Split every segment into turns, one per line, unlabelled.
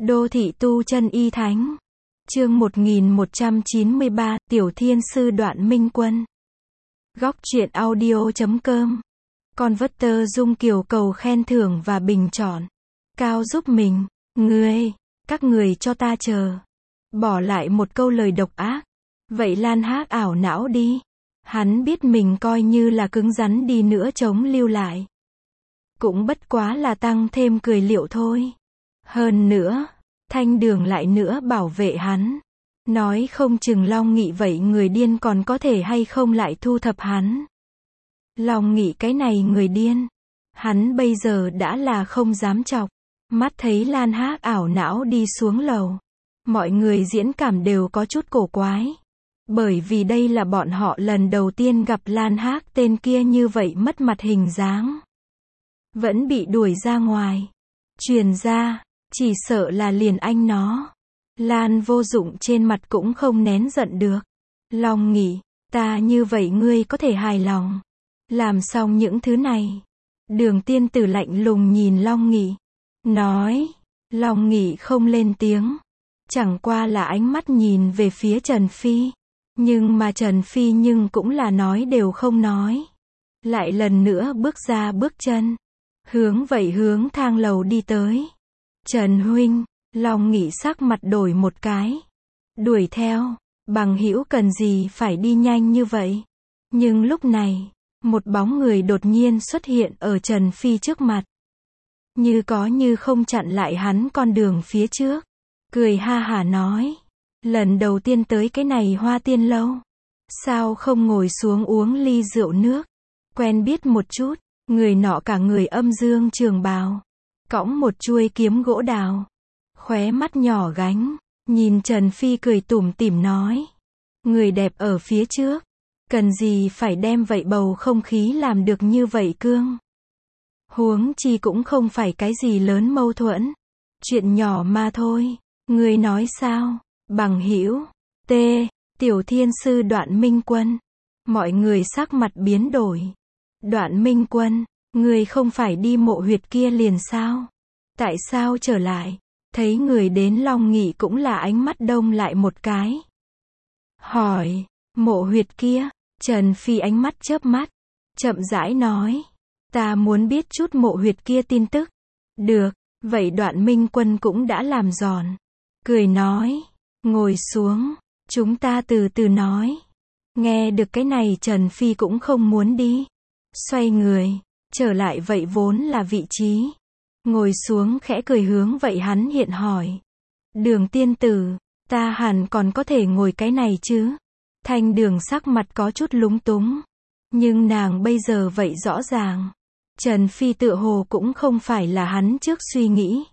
Đô thị tu chân y thánh. Chương 1193, Tiểu Thiên Sư Đoạn Minh Quân. Góc truyện audio.com. Converter Dung Kiều cầu khen thưởng và bình chọn. Cao giúp mình. Các người cho ta chờ. Bỏ lại một câu lời độc ác. Vậy Lan Hác ảo não đi. Hắn biết mình coi như là cứng rắn đi nữa chống lưu lại. Cũng bất quá là tăng thêm cười liệu thôi. Hơn nữa, Thanh Đường lại nữa bảo vệ hắn. Nói không chừng Long Nghị vậy người điên còn có thể hay không lại thu thập hắn. Long Nghị cái này người điên. Hắn bây giờ đã là không dám chọc. Mắt thấy Lan Hác ảo não đi xuống lầu. Mọi người diễn cảm đều có chút cổ quái. Bởi vì đây là bọn họ lần đầu tiên gặp Lan Hác tên kia như vậy mất mặt hình dáng. Vẫn bị đuổi ra ngoài. Truyền ra, chỉ sợ là liền anh nó. Lan Vô Dụng trên mặt cũng không nén giận được. Long Nghị, ta như vậy ngươi có thể hài lòng. Làm xong những thứ này. Đường Tiên Tử lạnh lùng nhìn Long Nghị. Nói, Long Nghị không lên tiếng. Chẳng qua là ánh mắt nhìn về phía Trần Phi. Nhưng mà Trần Phi cũng là nói đều không nói. Lại lần nữa bước ra bước chân. Hướng thang lầu đi tới. Trần huynh, Long Nghị sắc mặt đổi một cái. Đuổi theo, bằng hữu cần gì phải đi nhanh như vậy. Nhưng lúc này, một bóng người đột nhiên xuất hiện ở Trần Phi trước mặt. Như có như không chặn lại hắn con đường phía trước. Cười ha hả nói. Lần đầu tiên tới cái này Hoa Tiên lâu. Sao không ngồi xuống uống ly rượu nước. Quen biết một chút. Người nọ cả người âm dương trường bào. Cõng một chuôi kiếm gỗ đào. Khóe mắt nhỏ gánh. Nhìn Trần Phi cười tủm tỉm nói. Người đẹp ở phía trước. Cần gì phải đem vậy bầu không khí làm được như vậy cương. Huống chi cũng không phải cái gì lớn mâu thuẫn. Chuyện nhỏ mà thôi. Người nói sao? Bằng hữu. Tiểu Thiên Sư Đoạn Minh Quân. Mọi người sắc mặt biến đổi. Đoạn Minh Quân, người không phải đi mộ huyệt kia liền sao? Tại sao trở lại? Thấy người đến Long Nghị cũng là ánh mắt đông lại một cái. Hỏi, mộ huyệt kia? Trần Phi ánh mắt chớp mắt. Chậm rãi nói. Ta muốn biết chút mộ huyệt kia tin tức. Được, vậy Đoạn Minh Quân cũng đã làm giòn. Cười nói. Ngồi xuống. Chúng ta từ từ nói. Nghe được cái này Trần Phi cũng không muốn đi. Xoay người. Trở lại vậy vốn là vị trí. Ngồi xuống khẽ cười hướng vậy hắn hiện hỏi. Đường Tiên Tử. Ta hẳn còn có thể ngồi cái này chứ. Thanh Đường sắc mặt có chút lúng túng. Nhưng nàng bây giờ vậy rõ ràng. Trần Phi tựa hồ cũng không phải là hắn trước suy nghĩ.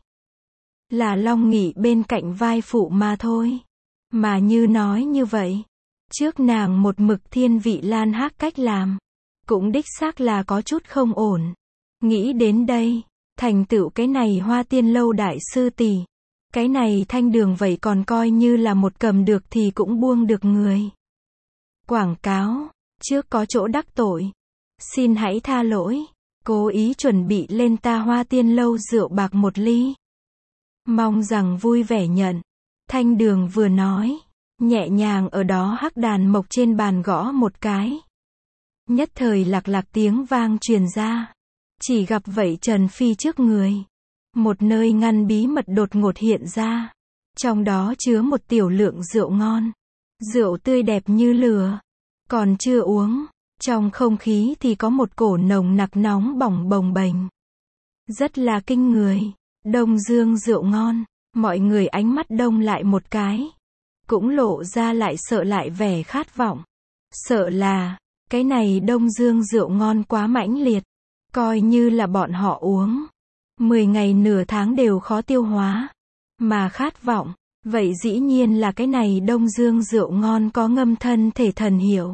Là Long Nghị bên cạnh vai phụ mà thôi. Mà như nói như vậy. Trước nàng một mực thiên vị Lan Hác cách làm. Cũng đích xác là có chút không ổn. Nghĩ đến đây. Thành tựu cái này Hoa Tiên lâu đại sư tỷ. Cái này Thanh Đường vậy còn coi như là một cầm được thì cũng buông được người. Quảng cáo. Trước có chỗ đắc tội. Xin hãy tha lỗi. Cố ý chuẩn bị lên ta Hoa Tiên lâu rượu bạc một ly. Mong rằng vui vẻ nhận. Thanh Đường vừa nói. Nhẹ nhàng ở đó hắc đàn mộc trên bàn gõ một cái. Nhất thời lạc lạc tiếng vang truyền ra. Chỉ gặp vậy Trần Phi trước người. Một nơi ngăn bí mật đột ngột hiện ra. Trong đó chứa một tiểu lượng rượu ngon. Rượu tươi đẹp như lửa. Còn chưa uống. Trong không khí thì có một cổ nồng nặc nóng bỏng bồng bềnh. Rất là kinh người. Đông Dương rượu ngon. Mọi người ánh mắt đông lại một cái. Cũng lộ ra lại sợ lại vẻ khát vọng. Sợ là, cái này Đông Dương rượu ngon quá mãnh liệt. Coi như là bọn họ uống. 10 ngày nửa tháng đều khó tiêu hóa. Mà khát vọng, vậy dĩ nhiên là cái này Đông Dương rượu ngon có ngâm thân thể thần hiệu.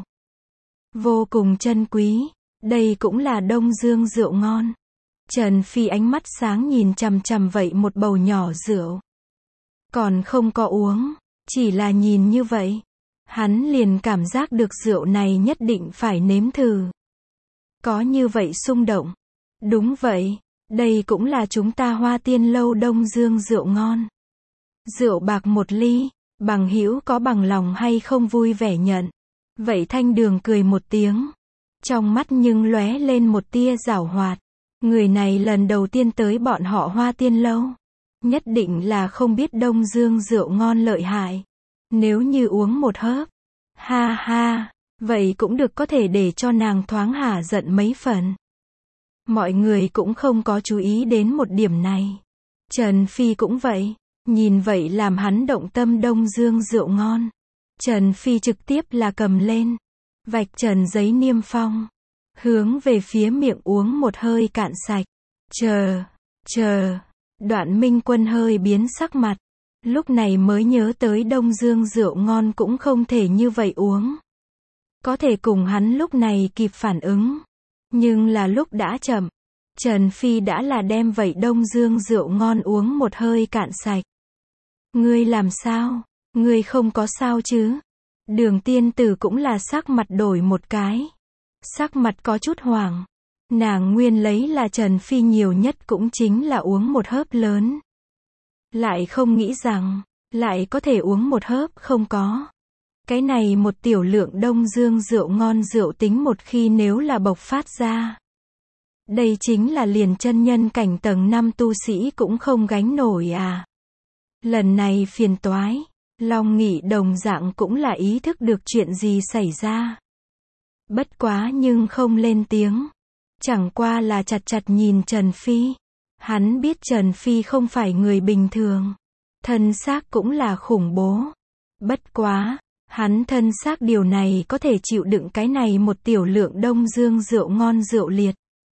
Vô cùng chân quý. Đây cũng là Đông Dương rượu ngon. Trần Phi ánh mắt sáng nhìn chằm chằm vậy một bầu nhỏ rượu. Còn không có uống. Chỉ là nhìn như vậy. Hắn liền cảm giác được rượu này nhất định phải nếm thử. Có như vậy xung động. Đúng vậy. Đây cũng là chúng ta Hoa Tiên lâu Đông Dương rượu ngon. Rượu bạc một ly, bằng hữu có bằng lòng hay không vui vẻ nhận. Vậy Thanh Đường cười một tiếng. Trong mắt nhưng lóe lên một tia giảo hoạt. Người này lần đầu tiên tới bọn họ Hoa Tiên Lâu. Nhất định là không biết Đông Dương rượu ngon lợi hại. Nếu như uống một hớp. Ha ha, vậy cũng được, có thể để cho nàng thoáng hả giận mấy phần. Mọi người cũng không có chú ý đến một điểm này. Trần Phi cũng vậy. Nhìn vậy làm hắn động tâm Đông Dương rượu ngon. Trần Phi trực tiếp là cầm lên. Vạch trần giấy niêm phong. Hướng về phía miệng uống một hơi cạn sạch. Chờ. Đoạn Minh Quân hơi biến sắc mặt. Lúc này mới nhớ tới Đông Dương rượu ngon cũng không thể như vậy uống. Có thể cùng hắn lúc này kịp phản ứng. Nhưng là lúc đã chậm. Trần Phi đã là đem vậy Đông Dương rượu ngon uống một hơi cạn sạch. Ngươi làm sao? Ngươi không có sao chứ? Đường tiên tử cũng là sắc mặt đổi một cái. Sắc mặt có chút hoảng. Nàng nguyên lấy là Trần Phi nhiều nhất cũng chính là uống một hớp lớn. Lại không nghĩ rằng, lại có thể uống một hớp không có. Cái này một tiểu lượng Đông Dương rượu ngon rượu tính một khi nếu là bộc phát ra. Đây chính là liền chân nhân cảnh tầng 5 tu sĩ cũng không gánh nổi à. Lần này phiền toái. Long Nghị đồng dạng cũng là ý thức được chuyện gì xảy ra. Bất quá nhưng không lên tiếng. Chẳng qua là chặt nhìn Trần Phi. Hắn biết Trần Phi không phải người bình thường. Thân xác cũng là khủng bố. Bất quá, hắn thân xác điều này có thể chịu đựng cái này một tiểu lượng Đông Dương rượu ngon rượu liệt.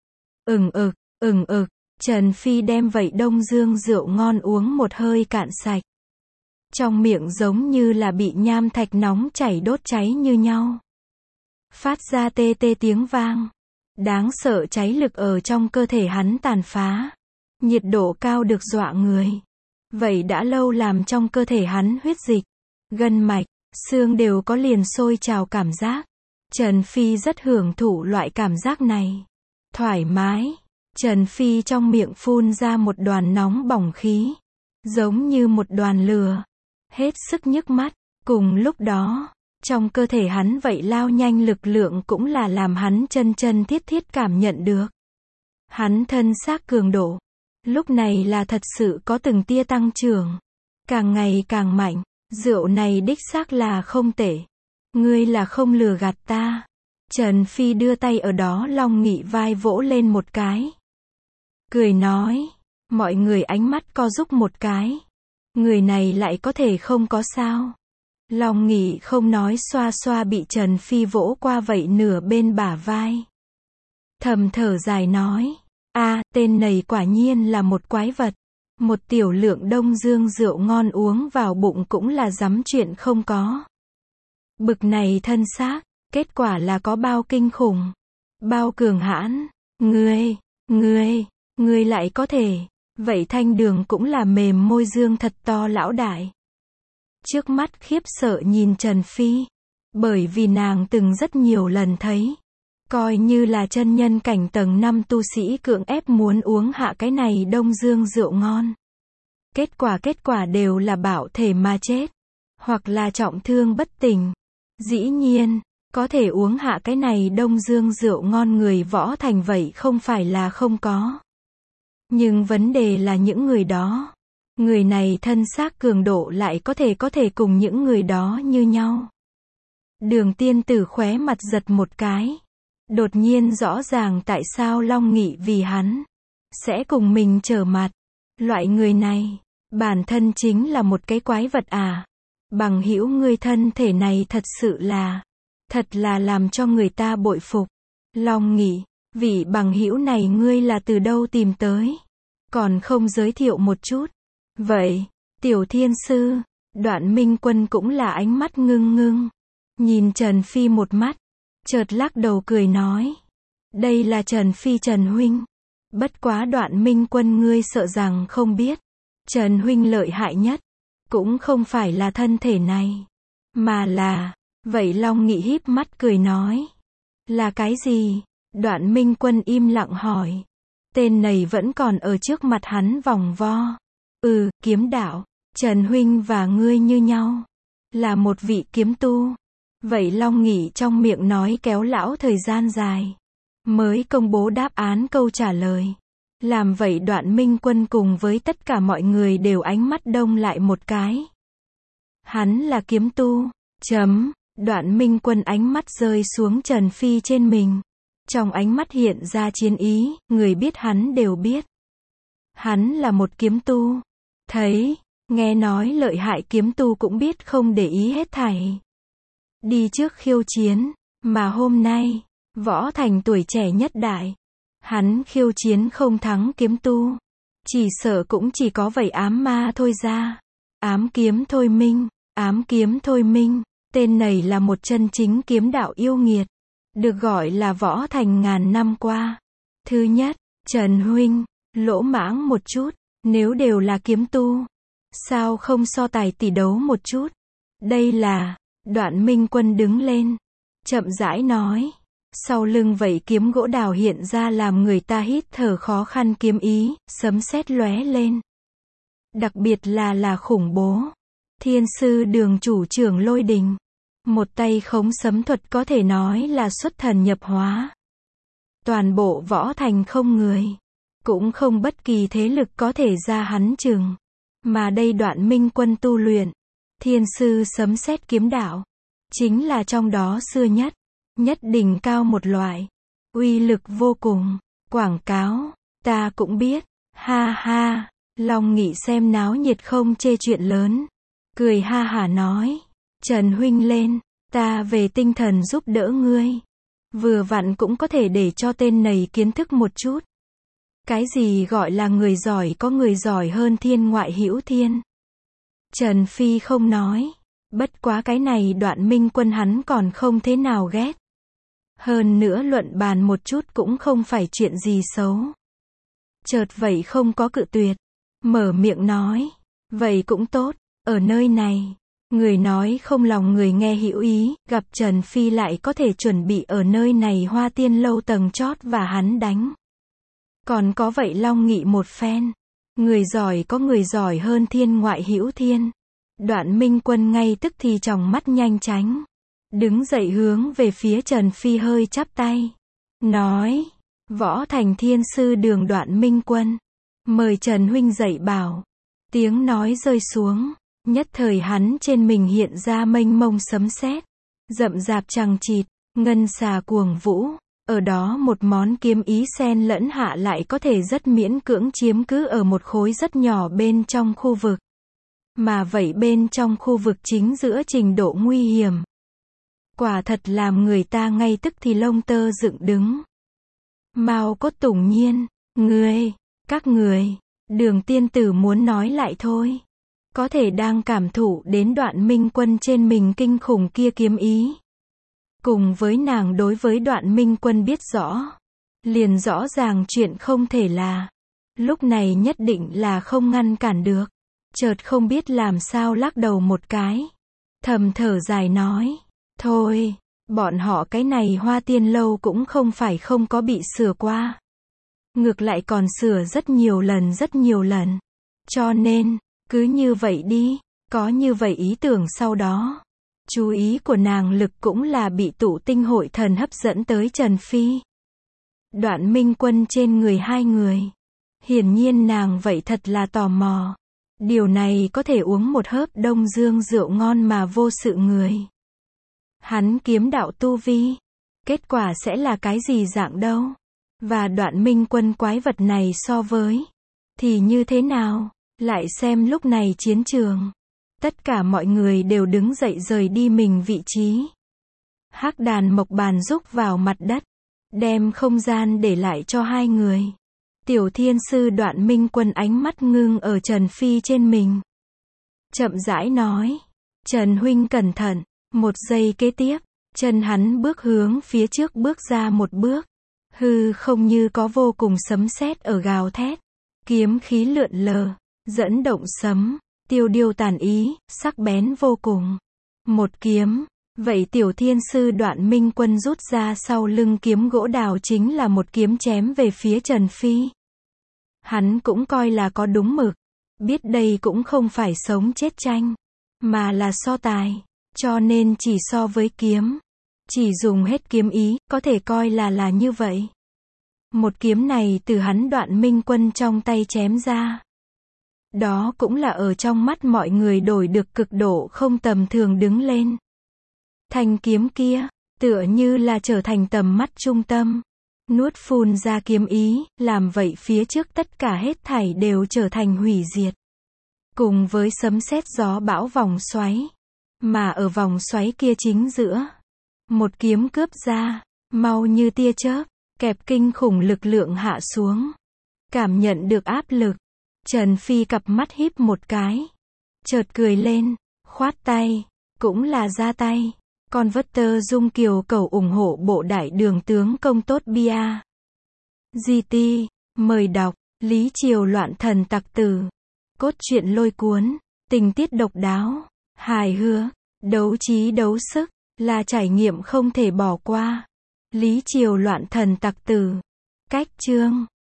Trần Phi đem vậy Đông Dương rượu ngon uống một hơi cạn sạch. Trong miệng giống như là bị nham thạch nóng chảy đốt cháy như nhau. Phát ra tê tê tiếng vang. Đáng sợ cháy lực ở trong cơ thể hắn tàn phá. Nhiệt độ cao được dọa người. Vậy đã lâu làm trong cơ thể hắn huyết dịch, gân mạch, xương đều có liền sôi trào cảm giác. Trần Phi rất hưởng thụ loại cảm giác này. Thoải mái. Trần Phi trong miệng phun ra một đoàn nóng bỏng khí. Giống như một đoàn lửa. Hết sức nhức mắt. Cùng lúc đó, trong cơ thể hắn vậy lao nhanh lực lượng cũng là làm hắn chân thiết cảm nhận được. Hắn thân xác cường độ. Lúc này là thật sự có từng tia tăng trưởng. Càng ngày càng mạnh. Rượu này đích xác là không tệ. Ngươi là không lừa gạt ta. Trần Phi đưa tay ở đó Long Nghị vai vỗ lên một cái. Cười nói. Mọi người ánh mắt co rúm một cái. Người này lại có thể không có sao. Long Nghị không nói xoa xoa bị Trần Phi vỗ qua vậy nửa bên bả vai. Thầm thở dài nói. Tên này quả nhiên là một quái vật. Một tiểu lượng Đông Dương rượu ngon uống vào bụng cũng là dám chuyện không có. Bực này thân xác, kết quả là có bao kinh khủng. Bao cường hãn. Ngươi lại có thể. Vậy Thanh Đường cũng là mềm môi dương thật to lão đại. Trước mắt khiếp sợ nhìn Trần Phi. Bởi vì nàng từng rất nhiều lần thấy. Coi như là chân nhân cảnh tầng 5 tu sĩ cưỡng ép muốn uống hạ cái này Đông Dương rượu ngon. Kết quả đều là bạo thể mà chết. Hoặc là trọng thương bất tỉnh. Dĩ nhiên, có thể uống hạ cái này Đông Dương rượu ngon người võ thành vậy không phải là không có. Nhưng vấn đề là những người đó. Người này thân xác cường độ lại có thể cùng những người đó như nhau. Đường tiên tử khóe mặt giật một cái. Đột nhiên rõ ràng tại sao Long Nghị vì hắn sẽ cùng mình trở mặt. Loại người này, bản thân chính là một cái quái vật à. Bằng hữu ngươi thân thể này thật là làm cho người ta bội phục. Long Nghị, vị bằng hữu này ngươi là từ đâu tìm tới? Còn không giới thiệu một chút. Vậy, Tiểu Thiên Sư, Đoạn Minh Quân cũng là ánh mắt ngưng. Nhìn Trần Phi một mắt. Chợt lắc đầu cười nói. Đây là Trần Phi Trần Huynh. Bất quá Đoạn Minh Quân ngươi sợ rằng không biết. Trần Huynh lợi hại nhất. Cũng không phải là thân thể này. Mà là. Vậy Long Nghị híp mắt cười nói. Là cái gì? Đoạn Minh Quân im lặng hỏi. Tên này vẫn còn ở trước mặt hắn vòng vo. Kiếm đạo. Trần huynh và ngươi như nhau, là một vị kiếm tu. Vậy Long Nghị trong miệng nói kéo lão thời gian dài, mới công bố đáp án câu trả lời. Làm vậy Đoạn Minh Quân cùng với tất cả mọi người đều ánh mắt đông lại một cái. Hắn là kiếm tu. Đoạn Minh Quân ánh mắt rơi xuống Trần Phi trên mình. Trong ánh mắt hiện ra chiến ý, người biết hắn đều biết. Hắn là một kiếm tu. Thấy, nghe nói lợi hại kiếm tu cũng biết không để ý hết thảy. Đi trước khiêu chiến, mà hôm nay, Võ Thành tuổi trẻ nhất đại. Hắn khiêu chiến không thắng kiếm tu. Chỉ sợ cũng chỉ có vậy ám ma thôi ra. Ám kiếm thôi minh, ám kiếm thôi minh. Tên này là một chân chính kiếm đạo yêu nghiệt. Được gọi là Võ Thành ngàn năm qua. Thứ nhất, Trần huynh, lỗ mãng một chút. Nếu đều là kiếm tu, sao không so tài tỷ đấu một chút? Đây là, Đoạn Minh Quân đứng lên, chậm rãi nói. Sau lưng vậy kiếm gỗ đào hiện ra làm người ta hít thở khó khăn kiếm ý, sấm sét lóe lên. Đặc biệt là khủng bố. Thiên sư đường chủ trưởng Lôi Đình. Một tay khống sấm thuật có thể nói là xuất thần nhập hóa. Toàn bộ Võ Thành không người, cũng không bất kỳ thế lực có thể ra hắn chừng. Mà đây Đoạn Minh Quân tu luyện, thiên sư sấm sét kiếm đạo, chính là trong đó xưa nhất, nhất đỉnh cao một loại. Uy lực vô cùng. Quảng cáo, ta cũng biết. Ha ha, Long Nghị xem náo nhiệt không chê chuyện lớn. Cười ha hả nói. Trần huynh lên, ta về tinh thần giúp đỡ ngươi. Vừa vặn cũng có thể để cho tên này kiến thức một chút. Cái gì gọi là người giỏi có người giỏi hơn thiên ngoại hữu thiên. Trần Phi không nói. Bất quá cái này Đoạn Minh Quân hắn còn không thế nào ghét. Hơn nữa luận bàn một chút cũng không phải chuyện gì xấu. Chợt vậy không có cự tuyệt. Mở miệng nói. Vậy cũng tốt, ở nơi này. Người nói không lòng người nghe hữu ý, gặp Trần Phi lại có thể chuẩn bị ở nơi này Hoa Tiên lâu tầng chót và hắn đánh. Còn có vậy Long Nghị một phen. Người giỏi có người giỏi hơn thiên ngoại hữu thiên. Đoạn Minh Quân ngay tức thì tròng mắt nhanh tránh. Đứng dậy hướng về phía Trần Phi hơi chắp tay. Nói, Võ Thành thiên sư đường Đoạn Minh Quân. Mời Trần huynh dậy bảo. Tiếng nói rơi xuống. Nhất thời hắn trên mình hiện ra mênh mông sấm sét, rậm rạp chằng chịt, ngân xà cuồng vũ. Ở đó một món kiếm ý xen lẫn hạ lại có thể rất miễn cưỡng chiếm cứ ở một khối rất nhỏ bên trong khu vực. Mà vậy bên trong khu vực chính giữa trình độ nguy hiểm. Quả thật làm người ta ngay tức thì lông tơ dựng đứng. Mao Cốt Tùng Nhiên, các người, Đường tiên tử muốn nói lại thôi. Có thể đang cảm thụ đến Đoạn Minh Quân trên mình kinh khủng kia kiếm ý. Cùng với nàng đối với Đoạn Minh Quân biết rõ. Liền rõ ràng chuyện không thể là. Lúc này nhất định là không ngăn cản được. Chợt không biết làm sao lắc đầu một cái. Thầm thở dài nói. Thôi, bọn họ cái này Hoa Tiên lâu cũng không phải không có bị sửa qua. Ngược lại còn sửa rất nhiều lần. Cho nên, cứ như vậy đi, có như vậy ý tưởng sau đó. Chú ý của nàng lực cũng là bị tụ tinh hội thần hấp dẫn tới Trần Phi. Đoạn Minh Quân trên người hai người. Hiển nhiên nàng vậy thật là tò mò. Điều này có thể uống một hớp Đông Dương rượu ngon mà vô sự người. Hắn kiếm đạo tu vi. Kết quả sẽ là cái gì dạng đâu? Và Đoạn Minh Quân quái vật này so với thì như thế nào? Lại xem lúc này chiến trường. Tất cả mọi người đều đứng dậy rời đi mình vị trí. Hắc đàn mộc bàn rúc vào mặt đất. Đem không gian để lại cho hai người. Tiểu thiên sư Đoạn Minh Quân ánh mắt ngưng ở Trần Phi trên mình. Chậm rãi nói. Trần huynh cẩn thận. Một giây kế tiếp. Chân hắn bước hướng phía trước bước ra một bước. Hư không như có vô cùng sấm sét ở gào thét. Kiếm khí lượn lờ. Dẫn động sấm. Tiêu điêu tàn ý, sắc bén vô cùng. Một kiếm. Vậy tiểu thiên sư Đoạn Minh Quân rút ra sau lưng kiếm gỗ đào chính là một kiếm chém về phía Trần Phi. Hắn cũng coi là có đúng mực. biết đây cũng không phải sống chết tranh, mà là so tài, cho nên chỉ so với kiếm. Chỉ dùng hết kiếm ý, có thể coi là như vậy. Một kiếm này từ hắn Đoạn Minh Quân trong tay chém ra. Đó cũng là ở trong mắt mọi người đổi được cực độ không tầm thường đứng lên. Thanh kiếm kia, tựa như là trở thành tầm mắt trung tâm. Nuốt phun ra kiếm ý, làm vậy phía trước tất cả hết thảy đều trở thành hủy diệt. Cùng với sấm sét gió bão vòng xoáy. Mà ở vòng xoáy kia chính giữa. Một kiếm cướp ra, mau như tia chớp, kẹp kinh khủng lực lượng hạ xuống. Cảm nhận được áp lực. Trần Phi cặp mắt híp một cái. Chợt cười lên, khoát tay, cũng là ra tay. Con vất tơ dung kiều cầu ủng hộ bộ đại đường tướng công tốt bia. GT, mời đọc, Lý Triều loạn thần tặc tử. Cốt truyện lôi cuốn, tình tiết độc đáo, hài hước, đấu trí đấu sức, là trải nghiệm không thể bỏ qua. Lý Triều loạn thần tặc tử. Cách chương